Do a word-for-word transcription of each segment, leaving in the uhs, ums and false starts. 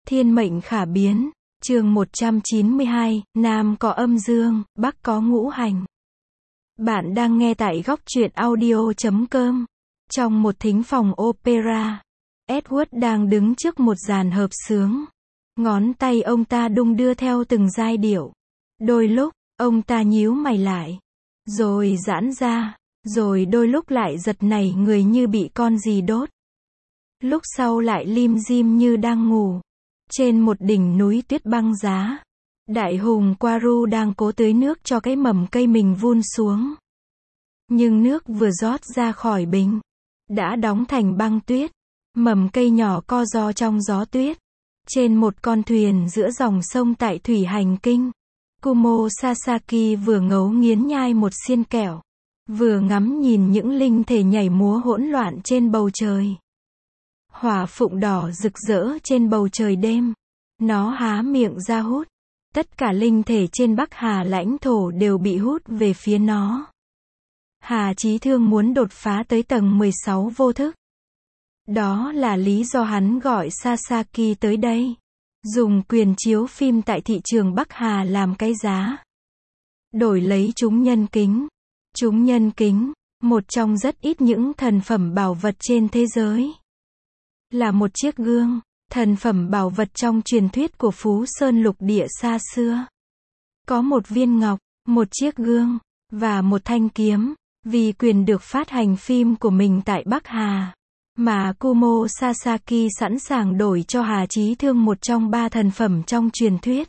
Thiên mệnh khả biến, chương một trăm chín mươi hai, Nam có âm dương, Bắc có ngũ hành. Bạn đang nghe tại góc truyện audio chấm com. Trong một thính phòng opera, Edward đang đứng trước một dàn hợp xướng. Ngón tay ông ta đung đưa theo từng giai điệu. Đôi lúc, ông ta nhíu mày lại, rồi giãn ra, rồi đôi lúc lại giật nảy người như bị con gì đốt. Lúc sau lại lim dim như đang ngủ. Trên một đỉnh núi tuyết băng giá, đại hùng Quaru đang cố tưới nước cho cái mầm cây mình vun xuống. Nhưng nước vừa rót ra khỏi bình, đã đóng thành băng tuyết. Mầm cây nhỏ co ro trong gió tuyết. Trên một con thuyền giữa dòng sông tại thủy hành kinh, Kumo Sasaki vừa ngấu nghiến nhai một xiên kẹo, vừa ngắm nhìn những linh thể nhảy múa hỗn loạn trên bầu trời. Hỏa phụng đỏ rực rỡ trên bầu trời đêm. Nó há miệng ra hút. Tất cả linh thể trên Bắc Hà lãnh thổ đều bị hút về phía nó. Hà Chí Thương muốn đột phá tới tầng mười sáu vô thức. Đó là lý do hắn gọi Sasaki tới đây. Dùng quyền chiếu phim tại thị trường Bắc Hà làm cái giá. Đổi lấy chúng nhân kính. Chúng nhân kính, một trong rất ít những thần phẩm bảo vật trên thế giới. Là một chiếc gương, thần phẩm bảo vật trong truyền thuyết của Phú Sơn lục địa xa xưa. Có một viên ngọc, một chiếc gương, và một thanh kiếm. Vì quyền được phát hành phim của mình tại Bắc Hà, mà Kumo Sasaki sẵn sàng đổi cho Hà Chí Thương một trong ba thần phẩm trong truyền thuyết.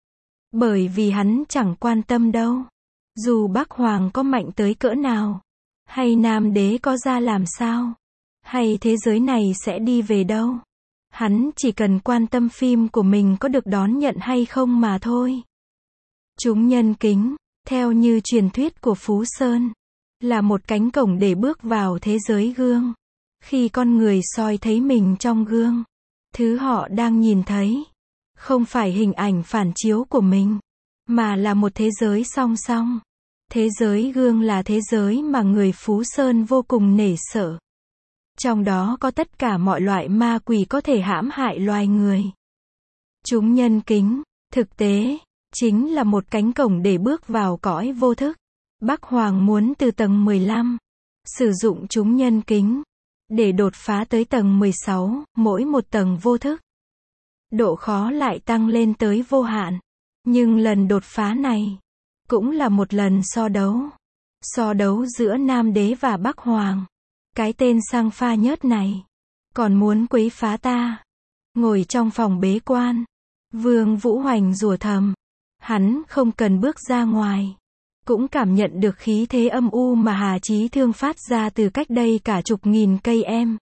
Bởi vì hắn chẳng quan tâm đâu. Dù Bắc Hoàng có mạnh tới cỡ nào, hay Nam Đế có ra làm sao, hay thế giới này sẽ đi về đâu. Hắn chỉ cần quan tâm phim của mình có được đón nhận hay không mà thôi. Chúng nhân kính, theo như truyền thuyết của Phú Sơn, là một cánh cổng để bước vào thế giới gương. Khi con người soi thấy mình trong gương, thứ họ đang nhìn thấy không phải hình ảnh phản chiếu của mình, mà là một thế giới song song. Thế giới gương là thế giới mà người Phú Sơn vô cùng nể sợ. Trong đó có tất cả mọi loại ma quỷ có thể hãm hại loài người. Chúng nhân kính, thực tế, chính là một cánh cổng để bước vào cõi vô thức. Bắc Hoàng muốn từ tầng mười lăm, sử dụng chúng nhân kính, để đột phá tới tầng mười sáu, mỗi một tầng vô thức. Độ khó lại tăng lên tới vô hạn. Nhưng lần đột phá này, cũng là một lần so đấu. So đấu giữa Nam Đế và Bắc Hoàng. Cái tên sang pha nhớt này, còn muốn quấy phá ta. Ngồi trong phòng bế quan, Vương Vũ Hoành rủa thầm. Hắn không cần bước ra ngoài, cũng cảm nhận được khí thế âm u mà Hà Chí Thương phát ra từ cách đây cả chục nghìn cây em.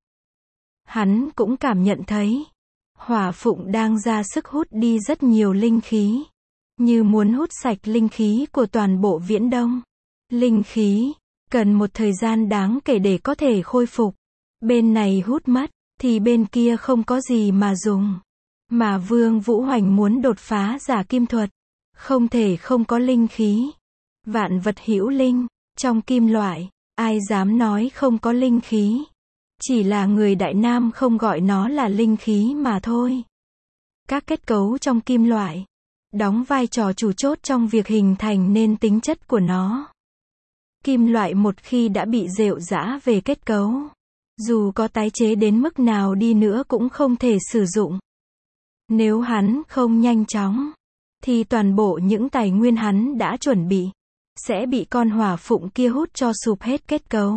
Hắn cũng cảm nhận thấy, hỏa phụng đang ra sức hút đi rất nhiều linh khí. Như muốn hút sạch linh khí của toàn bộ Viễn Đông. Linh khí cần một thời gian đáng kể để có thể khôi phục. Bên này hút mất, thì bên kia không có gì mà dùng. Mà Vương Vũ Hoành muốn đột phá giả kim thuật, không thể không có linh khí. Vạn vật hữu linh, trong kim loại, ai dám nói không có linh khí. Chỉ là người Đại Nam không gọi nó là linh khí mà thôi. Các kết cấu trong kim loại, đóng vai trò chủ chốt trong việc hình thành nên tính chất của nó. Kim loại một khi đã bị rệu rã về kết cấu, dù có tái chế đến mức nào đi nữa cũng không thể sử dụng. Nếu hắn không nhanh chóng, thì toàn bộ những tài nguyên hắn đã chuẩn bị, sẽ bị con hỏa phụng kia hút cho sụp hết kết cấu.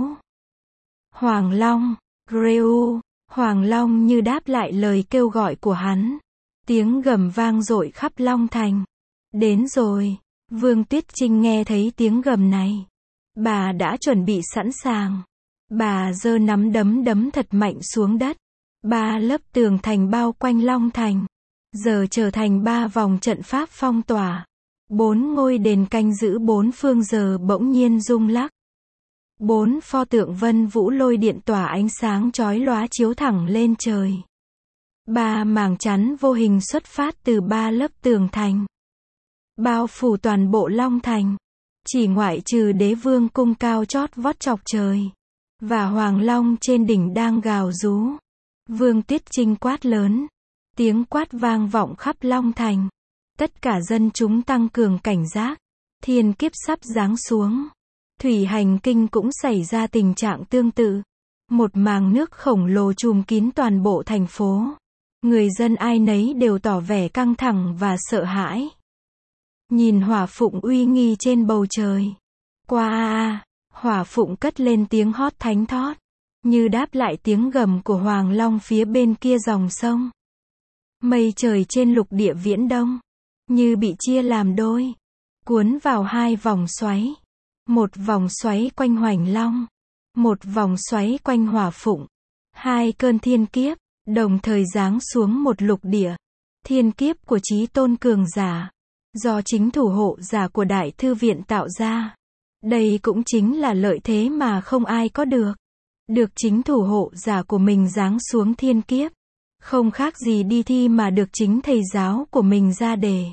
Hoàng Long, Greu, Hoàng Long như đáp lại lời kêu gọi của hắn. Tiếng gầm vang dội khắp Long Thành. Đến rồi. Vương Tuyết Trinh nghe thấy tiếng gầm này. Bà đã chuẩn bị sẵn sàng. Bà giơ nắm đấm đấm thật mạnh xuống đất. Ba lớp tường thành bao quanh Long Thành, giờ trở thành ba vòng trận pháp phong tỏa. Bốn ngôi đền canh giữ bốn phương giờ bỗng nhiên rung lắc. Bốn pho tượng Vân Vũ lôi điện tỏa ánh sáng chói lóa chiếu thẳng lên trời. Ba màng chắn vô hình xuất phát từ ba lớp tường thành, bao phủ toàn bộ Long Thành. Chỉ ngoại trừ Đế Vương cung cao chót vót chọc trời, và Hoàng Long trên đỉnh đang gào rú. Vương Tuyết Trinh quát lớn. Tiếng quát vang vọng khắp Long Thành. Tất cả dân chúng tăng cường cảnh giác. Thiên kiếp sắp giáng xuống. Thủy hành kinh cũng xảy ra tình trạng tương tự. Một màng nước khổng lồ trùm kín toàn bộ thành phố. Người dân ai nấy đều tỏ vẻ căng thẳng và sợ hãi. Nhìn hỏa phụng uy nghi trên bầu trời. Qua a a, hỏa phụng cất lên tiếng hót thánh thót, như đáp lại tiếng gầm của Hoàng Long phía bên kia dòng sông. Mây trời trên lục địa Viễn Đông, như bị chia làm đôi, cuốn vào hai vòng xoáy. Một vòng xoáy quanh Hoành Long, một vòng xoáy quanh hỏa phụng. Hai cơn thiên kiếp, đồng thời giáng xuống một lục địa. Thiên kiếp của Chí Tôn cường giả, do chính thủ hộ giả của Đại Thư Viện tạo ra. Đây cũng chính là lợi thế mà không ai có được. Được chính thủ hộ giả của mình giáng xuống thiên kiếp. Không khác gì đi thi mà được chính thầy giáo của mình ra đề.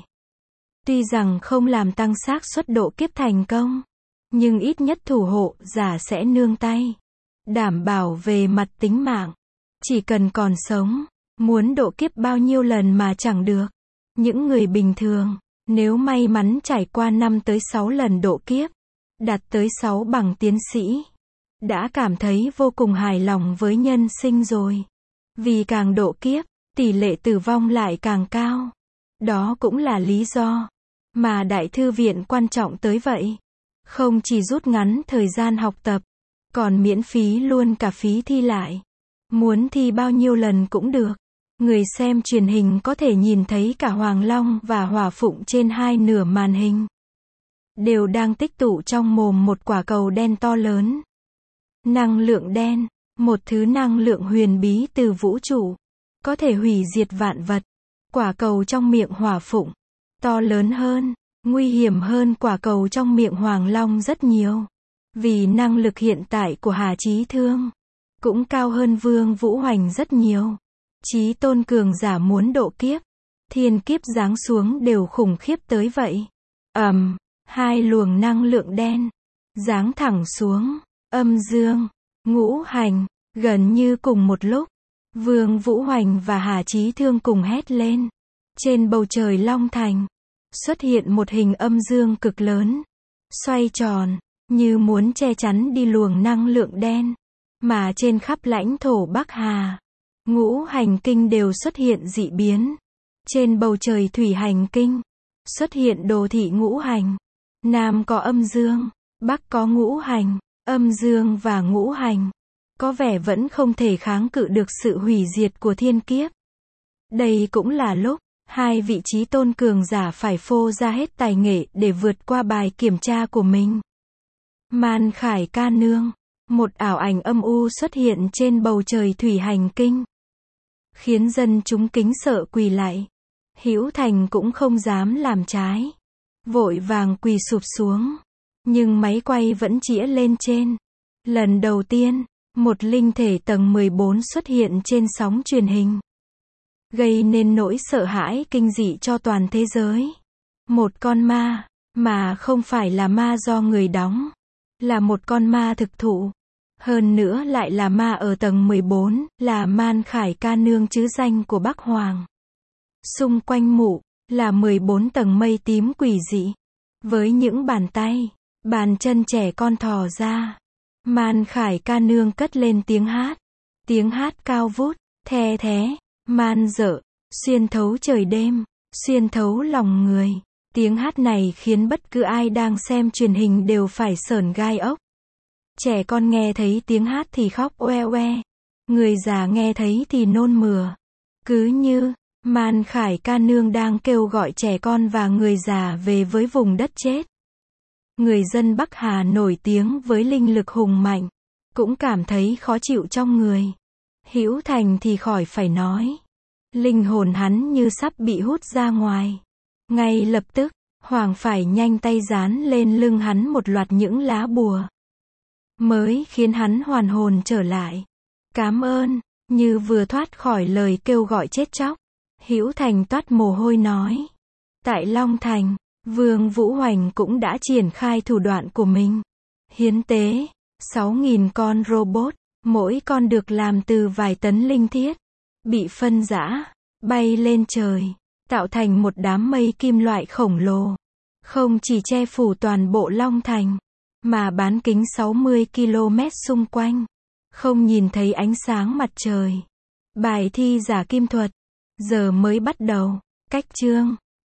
Tuy rằng không làm tăng xác suất độ kiếp thành công, nhưng ít nhất thủ hộ giả sẽ nương tay, đảm bảo về mặt tính mạng. Chỉ cần còn sống, muốn độ kiếp bao nhiêu lần mà chẳng được. Những người bình thường, nếu may mắn trải qua năm tới sáu lần độ kiếp, đạt tới sáu bằng tiến sĩ, đã cảm thấy vô cùng hài lòng với nhân sinh rồi. Vì càng độ kiếp, tỷ lệ tử vong lại càng cao. Đó cũng là lý do mà Đại Thư Viện quan trọng tới vậy. Không chỉ rút ngắn thời gian học tập, còn miễn phí luôn cả phí thi lại. Muốn thi bao nhiêu lần cũng được. Người xem truyền hình có thể nhìn thấy cả Hoàng Long và Hỏa Phụng trên hai nửa màn hình. Đều đang tích tụ trong mồm một quả cầu đen to lớn. Năng lượng đen, một thứ năng lượng huyền bí từ vũ trụ, có thể hủy diệt vạn vật. Quả cầu trong miệng Hỏa Phụng, to lớn hơn, nguy hiểm hơn quả cầu trong miệng Hoàng Long rất nhiều. Vì năng lực hiện tại của Hà Chí Thương, cũng cao hơn Vương Vũ Hoành rất nhiều. Chí Tôn cường giả muốn độ kiếp, thiên kiếp giáng xuống đều khủng khiếp tới vậy. Ầm, um, hai luồng năng lượng đen giáng thẳng xuống, âm dương, ngũ hành, gần như cùng một lúc. Vương Vũ Hoành và Hà Chí Thương cùng hét lên. Trên bầu trời Long Thành, xuất hiện một hình âm dương cực lớn, xoay tròn, như muốn che chắn đi luồng năng lượng đen. Mà trên khắp lãnh thổ Bắc Hà, ngũ hành kinh đều xuất hiện dị biến. Trên bầu trời thủy hành kinh, xuất hiện đồ thị ngũ hành. Nam có âm dương, Bắc có ngũ hành, âm dương và ngũ hành. Có vẻ vẫn không thể kháng cự được sự hủy diệt của thiên kiếp. Đây cũng là lúc, hai vị Chí Tôn cường giả phải phô ra hết tài nghệ để vượt qua bài kiểm tra của mình. Man Khải Ca Nương, một ảo ảnh âm u xuất hiện trên bầu trời thủy hành kinh, khiến dân chúng kính sợ quỳ lạy. Hữu Thành cũng không dám làm trái, vội vàng quỳ sụp xuống, nhưng máy quay vẫn chĩa lên trên. Lần đầu tiên, một linh thể tầng mười bốn xuất hiện trên sóng truyền hình, gây nên nỗi sợ hãi kinh dị cho toàn thế giới. Một con ma, mà không phải là ma do người đóng, là một con ma thực thụ. Hơn nữa lại là ma ở tầng mười bốn, là Man Khải Ca Nương chứ danh của Bắc Hoàng. Xung quanh mụ, là mười bốn tầng mây tím quỷ dị. Với những bàn tay, bàn chân trẻ con thò ra. Man Khải Ca Nương cất lên tiếng hát. Tiếng hát cao vút, the thé, man dợ, xuyên thấu trời đêm, xuyên thấu lòng người. Tiếng hát này khiến bất cứ ai đang xem truyền hình đều phải sởn gai ốc. Trẻ con nghe thấy tiếng hát thì khóc oe oe. Người già nghe thấy thì nôn mửa. Cứ như, Man Khải Ca Nương đang kêu gọi trẻ con và người già về với vùng đất chết. Người dân Bắc Hà nổi tiếng với linh lực hùng mạnh, cũng cảm thấy khó chịu trong người. Hữu Thành thì khỏi phải nói. Linh hồn hắn như sắp bị hút ra ngoài. Ngay lập tức, Hoàng phải nhanh tay dán lên lưng hắn một loạt những lá bùa, mới khiến hắn hoàn hồn trở lại. Cám ơn, như vừa thoát khỏi lời kêu gọi chết chóc. Hữu Thành toát mồ hôi nói. Tại Long Thành, Vương Vũ Hoành cũng đã triển khai thủ đoạn của mình. Hiến tế, sáu nghìn con robot, mỗi con được làm từ vài tấn linh thiết, bị phân rã, bay lên trời, tạo thành một đám mây kim loại khổng lồ. Không chỉ che phủ toàn bộ Long Thành, mà bán kính sáu mươi ki lô mét xung quanh. Không nhìn thấy ánh sáng mặt trời. Bài thi giả kim thuật. Giờ mới bắt đầu. Cách chương.